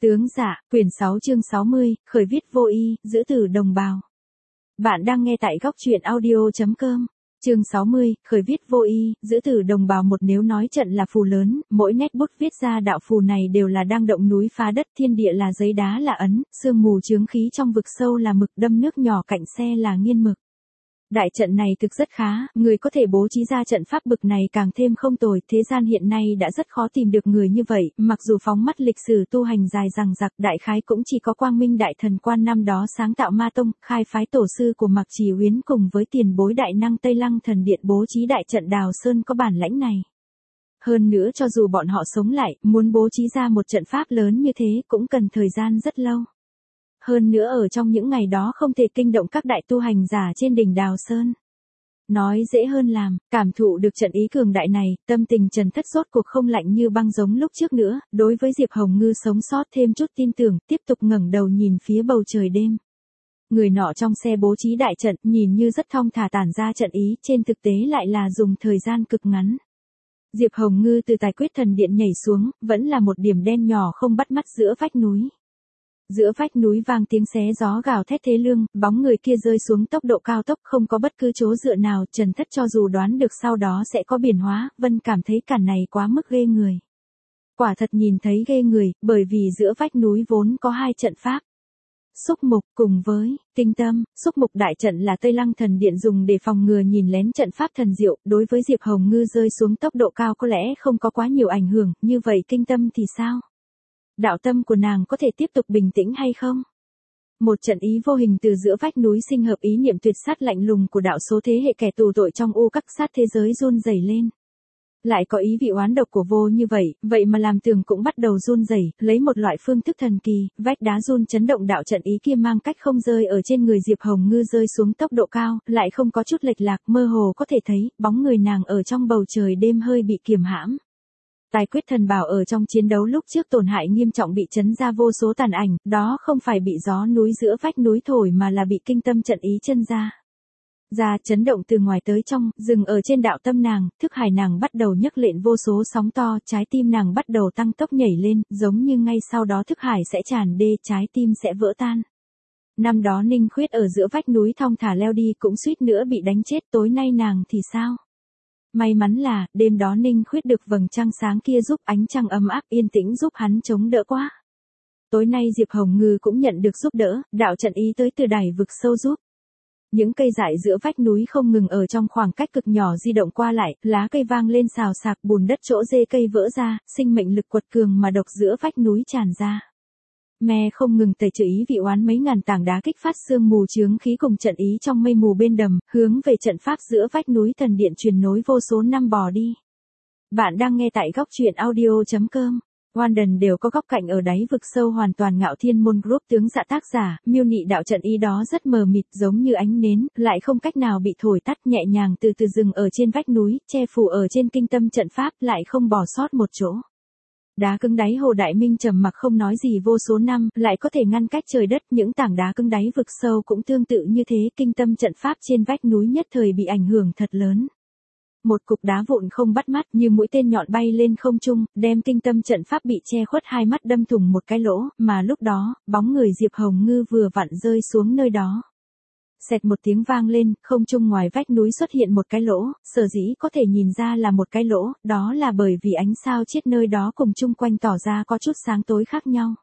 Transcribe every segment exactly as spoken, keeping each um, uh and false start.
Tướng dạ, quyển sáu chương sáu mươi, khởi viết vô y, giữ tử đồng bào. Bạn đang nghe tại góc truyện audio.com. Chương sáu mươi, khởi viết vô y, giữ tử đồng bào. Một nếu nói trận là phù lớn, mỗi nét bút viết ra đạo phù này đều là đang động núi phá đất, thiên địa là giấy, đá là ấn, sương mù chướng khí trong vực sâu là mực, đâm nước nhỏ cạnh xe là nghiên mực. Đại trận này thực rất khá, người có thể bố trí ra trận pháp bực này càng thêm không tồi, thế gian hiện nay đã rất khó tìm được người như vậy, mặc dù phóng mắt lịch sử tu hành dài dằng dặc, đại khái cũng chỉ có Quang Minh Đại Thần Quan năm đó sáng tạo Ma Tông, khai phái tổ sư của Mạc Chỉ Uyến cùng với tiền bối đại năng Tây Lăng Thần Điện bố trí đại trận Đào Sơn có bản lãnh này. Hơn nữa cho dù bọn họ sống lại, muốn bố trí ra một trận pháp lớn như thế cũng cần thời gian rất lâu. Hơn nữa ở trong những ngày đó không thể kinh động các đại tu hành giả trên đỉnh Đào Sơn. Nói dễ hơn làm, cảm thụ được trận ý cường đại này, tâm tình Trần Thất rốt cuộc không lạnh như băng giống lúc trước nữa, đối với Diệp Hồng Ngư sống sót thêm chút tin tưởng, tiếp tục ngẩng đầu nhìn phía bầu trời đêm. Người nọ trong xe bố trí đại trận, nhìn như rất thong thả tản ra trận ý, trên thực tế lại là dùng thời gian cực ngắn. Diệp Hồng Ngư từ Tài Quyết Thần Điện nhảy xuống, vẫn là một điểm đen nhỏ không bắt mắt giữa vách núi. Giữa vách núi vang tiếng xé gió gào thét thê lương, bóng người kia rơi xuống tốc độ cao tốc, không có bất cứ chỗ dựa nào, Trần Thất cho dù đoán được sau đó sẽ có biến hóa, Vân cảm thấy cản này quá mức ghê người. Quả thật nhìn thấy ghê người, bởi vì giữa vách núi vốn có hai trận pháp. Xúc mục cùng với tinh tâm. Xúc mục đại trận là Tây Lăng Thần Điện dùng để phòng ngừa nhìn lén trận pháp thần diệu, đối với Diệp Hồng Ngư rơi xuống tốc độ cao có lẽ không có quá nhiều ảnh hưởng, như vậy kinh tâm thì sao? Đạo tâm của nàng có thể tiếp tục bình tĩnh hay không? Một trận ý vô hình từ giữa vách núi sinh hợp ý niệm tuyệt sát lạnh lùng của đạo số thế hệ kẻ tù tội trong u các sát thế giới run rẩy lên. Lại có ý vị oán độc của vô như vậy, vậy mà làm tường cũng bắt đầu run rẩy, lấy một loại phương thức thần kỳ, vách đá run chấn động đạo trận ý kia mang cách không rơi ở trên người Diệp Hồng Ngư rơi xuống tốc độ cao, lại không có chút lệch lạc, mơ hồ có thể thấy, bóng người nàng ở trong bầu trời đêm hơi bị kiềm hãm. Tài Quyết Thần Bảo ở trong chiến đấu lúc trước tổn hại nghiêm trọng bị chấn ra vô số tàn ảnh, đó không phải bị gió núi giữa vách núi thổi mà là bị kinh tâm trận ý chân ra. Ra chấn động từ ngoài tới trong, dừng ở trên đạo tâm nàng, thức hải nàng bắt đầu nhấc lên vô số sóng to, trái tim nàng bắt đầu tăng tốc nhảy lên, giống như ngay sau đó thức hải sẽ tràn đê, trái tim sẽ vỡ tan. Năm đó Ninh Khuyết ở giữa vách núi thong thả leo đi cũng suýt nữa bị đánh chết, tối nay nàng thì sao? May mắn là, đêm đó Ninh Khuyết được vầng trăng sáng kia giúp, ánh trăng ấm áp yên tĩnh giúp hắn chống đỡ quá. Tối nay Diệp Hồng Ngư cũng nhận được giúp đỡ, đạo trận ý tới từ đáy vực sâu giúp. Những cây dại giữa vách núi không ngừng ở trong khoảng cách cực nhỏ di động qua lại, lá cây vang lên xào xạc, bùn đất chỗ rễ cây vỡ ra, sinh mệnh lực quật cường mà độc giữa vách núi tràn ra. Me không ngừng tẩy trừ ý vị oán mấy ngàn tảng đá kích phát sương mù chướng khí cùng trận ý trong mây mù bên đầm, hướng về trận pháp giữa vách núi thần điện truyền nối vô số năm bò đi. Bạn đang nghe tại góc truyện audio.com. London đều có góc cạnh ở đáy vực sâu hoàn toàn Ngạo Thiên Môn Group tướng dạ tác giả, miêu nị đạo trận ý đó rất mờ mịt giống như ánh nến, lại không cách nào bị thổi tắt, nhẹ nhàng từ từ dừng ở trên vách núi, che phủ ở trên kinh tâm trận pháp, lại không bỏ sót một chỗ. Đá cứng đáy hồ Đại Minh trầm mặc không nói gì vô số năm, lại có thể ngăn cách trời đất, những tảng đá cứng đáy vực sâu cũng tương tự như thế, kinh tâm trận pháp trên vách núi nhất thời bị ảnh hưởng thật lớn. Một cục đá vụn không bắt mắt như mũi tên nhọn bay lên không trung, đem kinh tâm trận pháp bị che khuất hai mắt đâm thủng một cái lỗ, mà lúc đó, bóng người Diệp Hồng Ngư vừa vặn rơi xuống nơi đó. Xẹt một tiếng vang lên, không trung ngoài vách núi xuất hiện một cái lỗ, sở dĩ có thể nhìn ra là một cái lỗ, đó là bởi vì ánh sao chiết nơi đó cùng chung quanh tỏ ra có chút sáng tối khác nhau.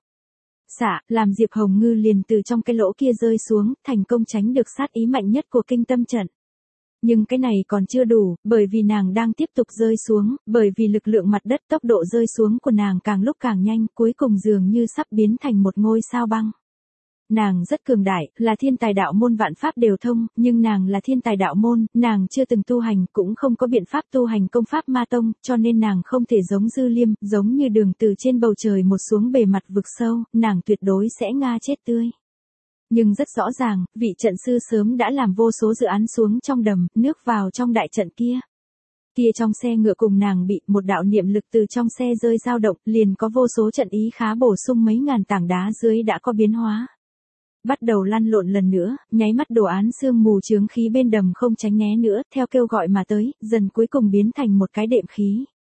Xạ, làm Diệp Hồng Ngư liền từ trong cái lỗ kia rơi xuống, thành công tránh được sát ý mạnh nhất của kinh tâm trận. Nhưng cái này còn chưa đủ, bởi vì nàng đang tiếp tục rơi xuống, bởi vì lực lượng mặt đất tốc độ rơi xuống của nàng càng lúc càng nhanh, cuối cùng dường như sắp biến thành một ngôi sao băng. Nàng rất cường đại, là thiên tài đạo môn vạn pháp đều thông, nhưng nàng là thiên tài đạo môn, nàng chưa từng tu hành, cũng không có biện pháp tu hành công pháp ma tông, cho nên nàng không thể giống Dư Liêm, giống như đường từ trên bầu trời một xuống bề mặt vực sâu, nàng tuyệt đối sẽ ngã chết tươi. Nhưng rất rõ ràng, vị trận sư sớm đã làm vô số dự án xuống trong đầm, nước vào trong đại trận kia. Kia trong xe ngựa cùng nàng bị một đạo niệm lực từ trong xe rơi dao động, liền có vô số trận ý khá bổ sung mấy ngàn tảng đá dưới đã có biến hóa. Bắt đầu lăn lộn lần nữa, nháy mắt đồ án sương mù chướng khí bên đầm không tránh né nữa, theo kêu gọi mà tới, dần cuối cùng biến thành một cái đệm khí.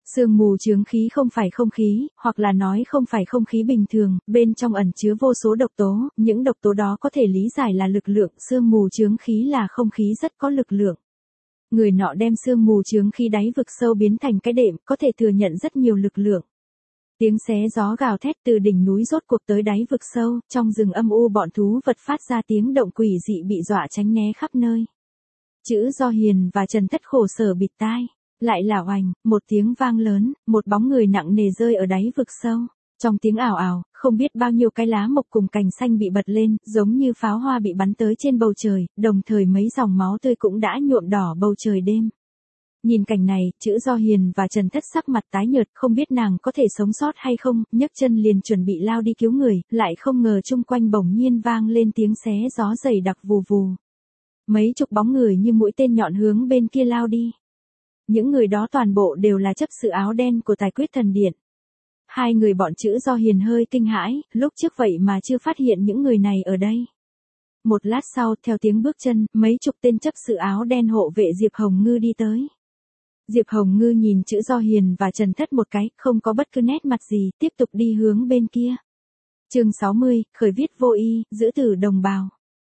Sương mù chướng khí không phải không khí, hoặc là nói không phải không khí bình thường, bên trong ẩn chứa vô số độc tố, những độc tố đó có thể lý giải là lực lượng, sương mù chướng khí là không khí rất có lực lượng. Người nọ đem sương mù chướng khí đáy vực sâu biến thành cái đệm, có thể thừa nhận rất nhiều lực lượng. Tiếng xé gió gào thét từ đỉnh núi rốt cuộc tới đáy vực sâu, trong rừng âm u bọn thú vật phát ra tiếng động quỷ dị bị dọa tránh né khắp nơi. Chữ Do Hiền và Trần Thất khổ sở bịt tai. Lại là oành, một tiếng vang lớn, một bóng người nặng nề rơi ở đáy vực sâu. Trong tiếng ảo ảo, không biết bao nhiêu cái lá mộc cùng cành xanh bị bật lên, giống như pháo hoa bị bắn tới trên bầu trời, đồng thời mấy dòng máu tươi cũng đã nhuộm đỏ bầu trời đêm. Nhìn cảnh này, chữ Do Hiền và Trần Thất sắc mặt tái nhợt, không biết nàng có thể sống sót hay không, nhấc chân liền chuẩn bị lao đi cứu người, lại không ngờ chung quanh bỗng nhiên vang lên tiếng xé gió dày đặc vù vù. Mấy chục bóng người như mũi tên nhọn hướng bên kia lao đi. Những người đó toàn bộ đều là chấp sự áo đen của Tài Quyết Thần Điện. Hai người bọn chữ Do Hiền hơi kinh hãi, lúc trước vậy mà chưa phát hiện những người này ở đây. Một lát sau, theo tiếng bước chân, mấy chục tên chấp sự áo đen hộ vệ Diệp Hồng Ngư đi tới. Diệp Hồng Ngư nhìn chữ Do Hiền và Trần Thất một cái, không có bất cứ nét mặt gì, tiếp tục đi hướng bên kia. Chương sáu mươi, khởi viết vô y, giữ tử đồng bào.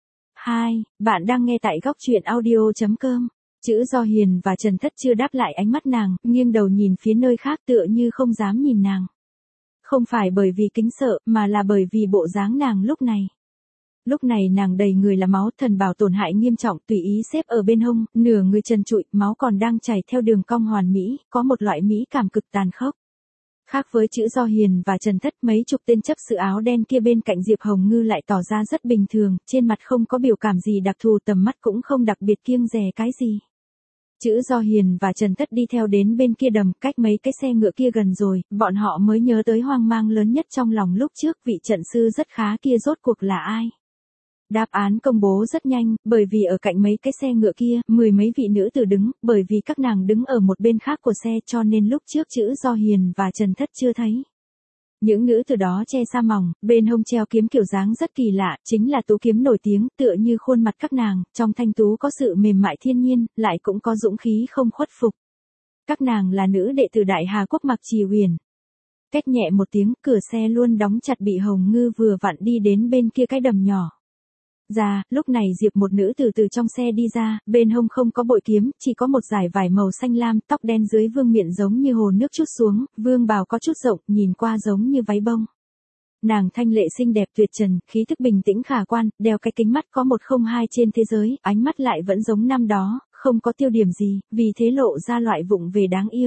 hai. Bạn đang nghe tại góc truyện audio chấm com. Chữ Do Hiền và Trần Thất chưa đáp lại ánh mắt nàng, nghiêng đầu nhìn phía nơi khác tựa như không dám nhìn nàng. Không phải bởi vì kính sợ, mà là bởi vì bộ dáng nàng lúc này. Lúc này nàng đầy người là máu, thần bào tổn hại nghiêm trọng, tùy ý xếp ở bên hông, nửa người trần trụi, máu còn đang chảy theo đường cong hoàn mỹ, có một loại mỹ cảm cực tàn khốc. Khác với chữ Do Hiền và Trần Thất, mấy chục tên chấp sự áo đen kia bên cạnh Diệp Hồng Ngư lại tỏ ra rất bình thường, trên mặt không có biểu cảm gì đặc thù, tầm mắt cũng không đặc biệt kiêng dè cái gì. Chữ Do Hiền và Trần Thất đi theo đến bên kia đầm, cách mấy cái xe ngựa kia gần rồi, bọn họ mới nhớ tới hoang mang lớn nhất trong lòng lúc trước, vị trận sư rất khá kia rốt cuộc là ai. Đáp án công bố rất nhanh, bởi vì ở cạnh mấy cái xe ngựa kia, mười mấy vị nữ tử đứng, bởi vì các nàng đứng ở một bên khác của xe cho nên lúc trước chữ Do Hiền và Trần Thất chưa thấy. Những nữ tử đó che sa mỏng, bên hông treo kiếm kiểu dáng rất kỳ lạ, chính là tú kiếm nổi tiếng, tựa như khuôn mặt các nàng, trong thanh tú có sự mềm mại thiên nhiên, lại cũng có dũng khí không khuất phục. Các nàng là nữ đệ tử Đại Hà Quốc Mạc Trì Huyền. Két nhẹ một tiếng, cửa xe luôn đóng chặt, bị Hồng Ngư vừa vặn đi đến bên kia cái đầm nhỏ. Ra, lúc này Diệp một nữ từ từ trong xe đi ra, bên hông không có bội kiếm, chỉ có một dải vải màu xanh lam, tóc đen dưới vương miện giống như hồ nước chút xuống, vương bào có chút rộng, nhìn qua giống như váy bông. Nàng thanh lệ xinh đẹp tuyệt trần, khí thức bình tĩnh khả quan, đeo cái kính mắt có một không hai trên thế giới, ánh mắt lại vẫn giống năm đó, không có tiêu điểm gì, vì thế lộ ra loại vụng về đáng yêu.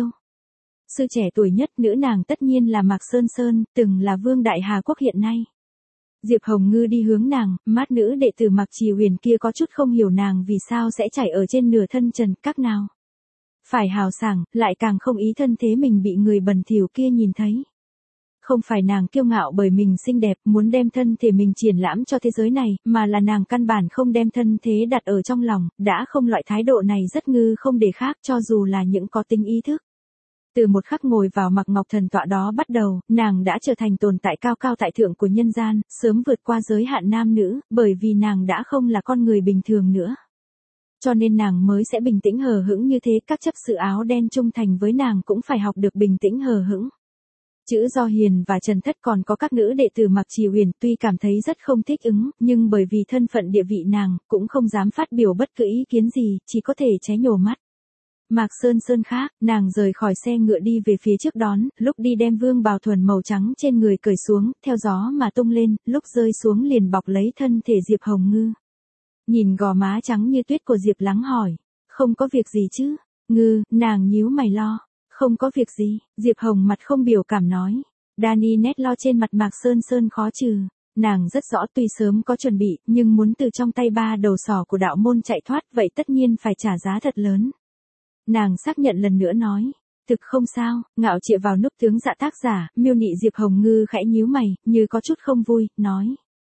Sư trẻ tuổi nhất nữ nàng tất nhiên là Mạc Sơn Sơn, từng là vương Đại Hà Quốc hiện nay. Diệp Hồng Ngư đi hướng nàng, mắt nữ đệ tử Mạc Trì Huyền kia có chút không hiểu nàng vì sao sẽ chảy ở trên nửa thân trần, các nào. Phải hào sảng, lại càng không ý thân thế mình bị người bẩn thỉu kia nhìn thấy. Không phải nàng kiêu ngạo bởi mình xinh đẹp, muốn đem thân thể mình triển lãm cho thế giới này, mà là nàng căn bản không đem thân thế đặt ở trong lòng, đã không loại thái độ này rất ngư không để khác cho dù là những có tính ý thức. Từ một khắc ngồi vào Mạc Ngọc Thần tọa đó bắt đầu, nàng đã trở thành tồn tại cao cao tại thượng của nhân gian, sớm vượt qua giới hạn nam nữ, bởi vì nàng đã không là con người bình thường nữa. Cho nên nàng mới sẽ bình tĩnh hờ hững như thế, các chấp sự áo đen trung thành với nàng cũng phải học được bình tĩnh hờ hững. Chữ Do Hiền và Trần Thất còn có các nữ đệ tử Mạc Trì Huyền tuy cảm thấy rất không thích ứng, nhưng bởi vì thân phận địa vị nàng, cũng không dám phát biểu bất cứ ý kiến gì, chỉ có thể ché nhổ mắt. Mạc Sơn Sơn khác, nàng rời khỏi xe ngựa đi về phía trước đón, lúc đi đem vương bào thuần màu trắng trên người cởi xuống, theo gió mà tung lên, lúc rơi xuống liền bọc lấy thân thể Diệp Hồng Ngư. Nhìn gò má trắng như tuyết của Diệp Lắng hỏi, không có việc gì chứ? Ngư, nàng nhíu mày lo, không có việc gì, Diệp Hồng mặt không biểu cảm nói. Dani nét lo trên mặt Mạc Sơn Sơn khó trừ. Nàng rất rõ tuy sớm có chuẩn bị, nhưng muốn từ trong tay ba đầu sỏ của đạo môn chạy thoát vậy tất nhiên phải trả giá thật lớn. Nàng xác nhận lần nữa nói, thực không sao, ngạo trịa vào núp tướng dạ tác giả, miêu nị Diệp Hồng Ngư khẽ nhíu mày, như có chút không vui, nói.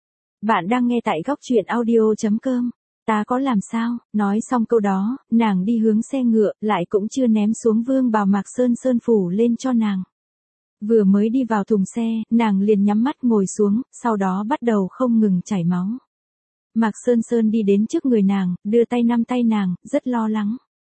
Bạn đang nghe tại góc truyện audio chấm com, ta có làm sao, nói xong câu đó, nàng đi hướng xe ngựa, lại cũng chưa ném xuống vương bào Mạc Sơn Sơn phủ lên cho nàng. Vừa mới đi vào thùng xe, nàng liền nhắm mắt ngồi xuống, sau đó bắt đầu không ngừng chảy máu. Mạc Sơn Sơn đi đến trước người nàng, đưa tay nắm tay nàng, rất lo lắng.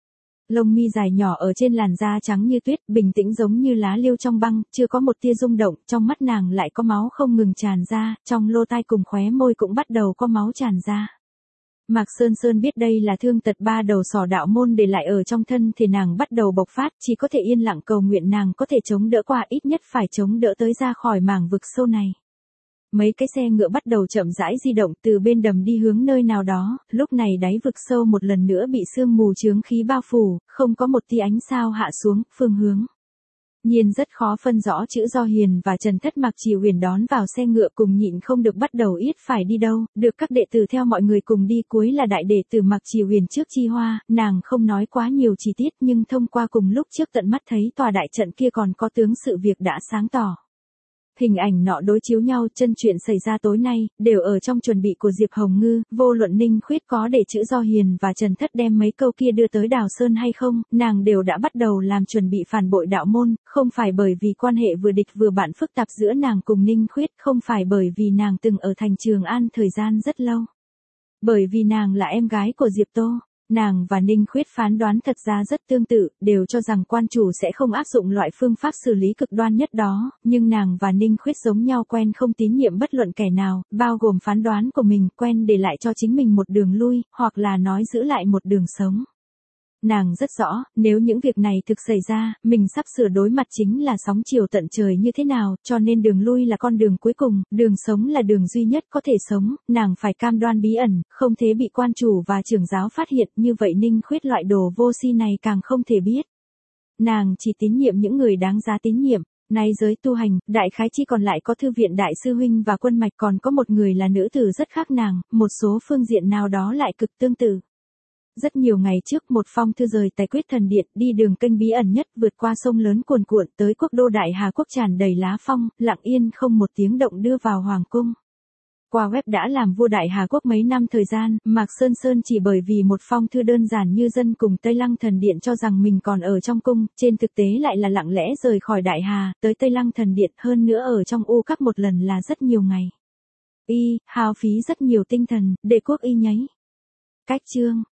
Lông mi dài nhỏ ở trên làn da trắng như tuyết, bình tĩnh giống như lá liêu trong băng, chưa có một tia rung động, trong mắt nàng lại có máu không ngừng tràn ra, trong lỗ tai cùng khóe môi cũng bắt đầu có máu tràn ra. Mạc Sơn Sơn biết đây là thương tật ba đầu sỏ đạo môn để lại ở trong thân thì nàng bắt đầu bộc phát, chỉ có thể yên lặng cầu nguyện nàng có thể chống đỡ qua, ít nhất phải chống đỡ tới ra khỏi mảng vực sâu này. Mấy cái xe ngựa bắt đầu chậm rãi di động từ bên đầm đi hướng nơi nào đó, lúc này đáy vực sâu một lần nữa bị sương mù chướng khí bao phủ, không có một tia ánh sao hạ xuống, phương hướng. Nhiên rất khó phân rõ chữ Do Hiền và Trần Thất Mạc Trì Huyền đón vào xe ngựa cùng nhịn không được bắt đầu yết phải đi đâu, được các đệ tử theo mọi người cùng đi, cuối là đại đệ tử Mạc Trì Huyền trước Chi Hoa, nàng không nói quá nhiều chi tiết nhưng thông qua cùng lúc trước tận mắt thấy tòa đại trận kia còn có tướng sự việc đã sáng tỏ. Hình ảnh nọ đối chiếu nhau, chân chuyện xảy ra tối nay, đều ở trong chuẩn bị của Diệp Hồng Ngư, vô luận Ninh Khuyết có để chữ Do Hiền và Trần Thất đem mấy câu kia đưa tới Đào Sơn hay không, nàng đều đã bắt đầu làm chuẩn bị phản bội đạo môn, không phải bởi vì quan hệ vừa địch vừa bạn phức tạp giữa nàng cùng Ninh Khuyết, không phải bởi vì nàng từng ở thành Trường An thời gian rất lâu. Bởi vì nàng là em gái của Diệp Tô. Nàng và Ninh Khuyết phán đoán thật ra rất tương tự, đều cho rằng quan chủ sẽ không áp dụng loại phương pháp xử lý cực đoan nhất đó, nhưng nàng và Ninh Khuyết giống nhau, quen không tín nhiệm bất luận kẻ nào, bao gồm phán đoán của mình, quen để lại cho chính mình một đường lui, hoặc là nói giữ lại một đường sống. Nàng rất rõ, nếu những việc này thực xảy ra, mình sắp sửa đối mặt chính là sóng chiều tận trời như thế nào, cho nên đường lui là con đường cuối cùng, đường sống là đường duy nhất có thể sống, nàng phải cam đoan bí ẩn, không thể bị quan chủ và trưởng giáo phát hiện, như vậy Ninh Khuyết loại đồ vô si này càng không thể biết. Nàng chỉ tín nhiệm những người đáng giá tín nhiệm. Nay giới tu hành, đại khái chỉ còn lại có thư viện đại sư huynh và quân mạch, còn có một người là nữ tử rất khác nàng, một số phương diện nào đó lại cực tương tự. Rất nhiều ngày trước, một phong thư rời Tài Quyết Thần Điện, đi đường kênh bí ẩn nhất, vượt qua sông lớn cuồn cuộn tới quốc đô Đại Hà Quốc, tràn đầy lá phong, lặng yên không một tiếng động đưa vào hoàng cung. Qua web đã làm vua Đại Hà Quốc mấy năm thời gian, Mạc Sơn Sơn chỉ bởi vì một phong thư đơn giản như dân cùng Tây Lăng Thần Điện cho rằng mình còn ở trong cung, trên thực tế lại là lặng lẽ rời khỏi Đại Hà, tới Tây Lăng Thần Điện, hơn nữa ở trong u các một lần là rất nhiều ngày. Y, hao phí rất nhiều tinh thần, để quốc y nháy. Cách chương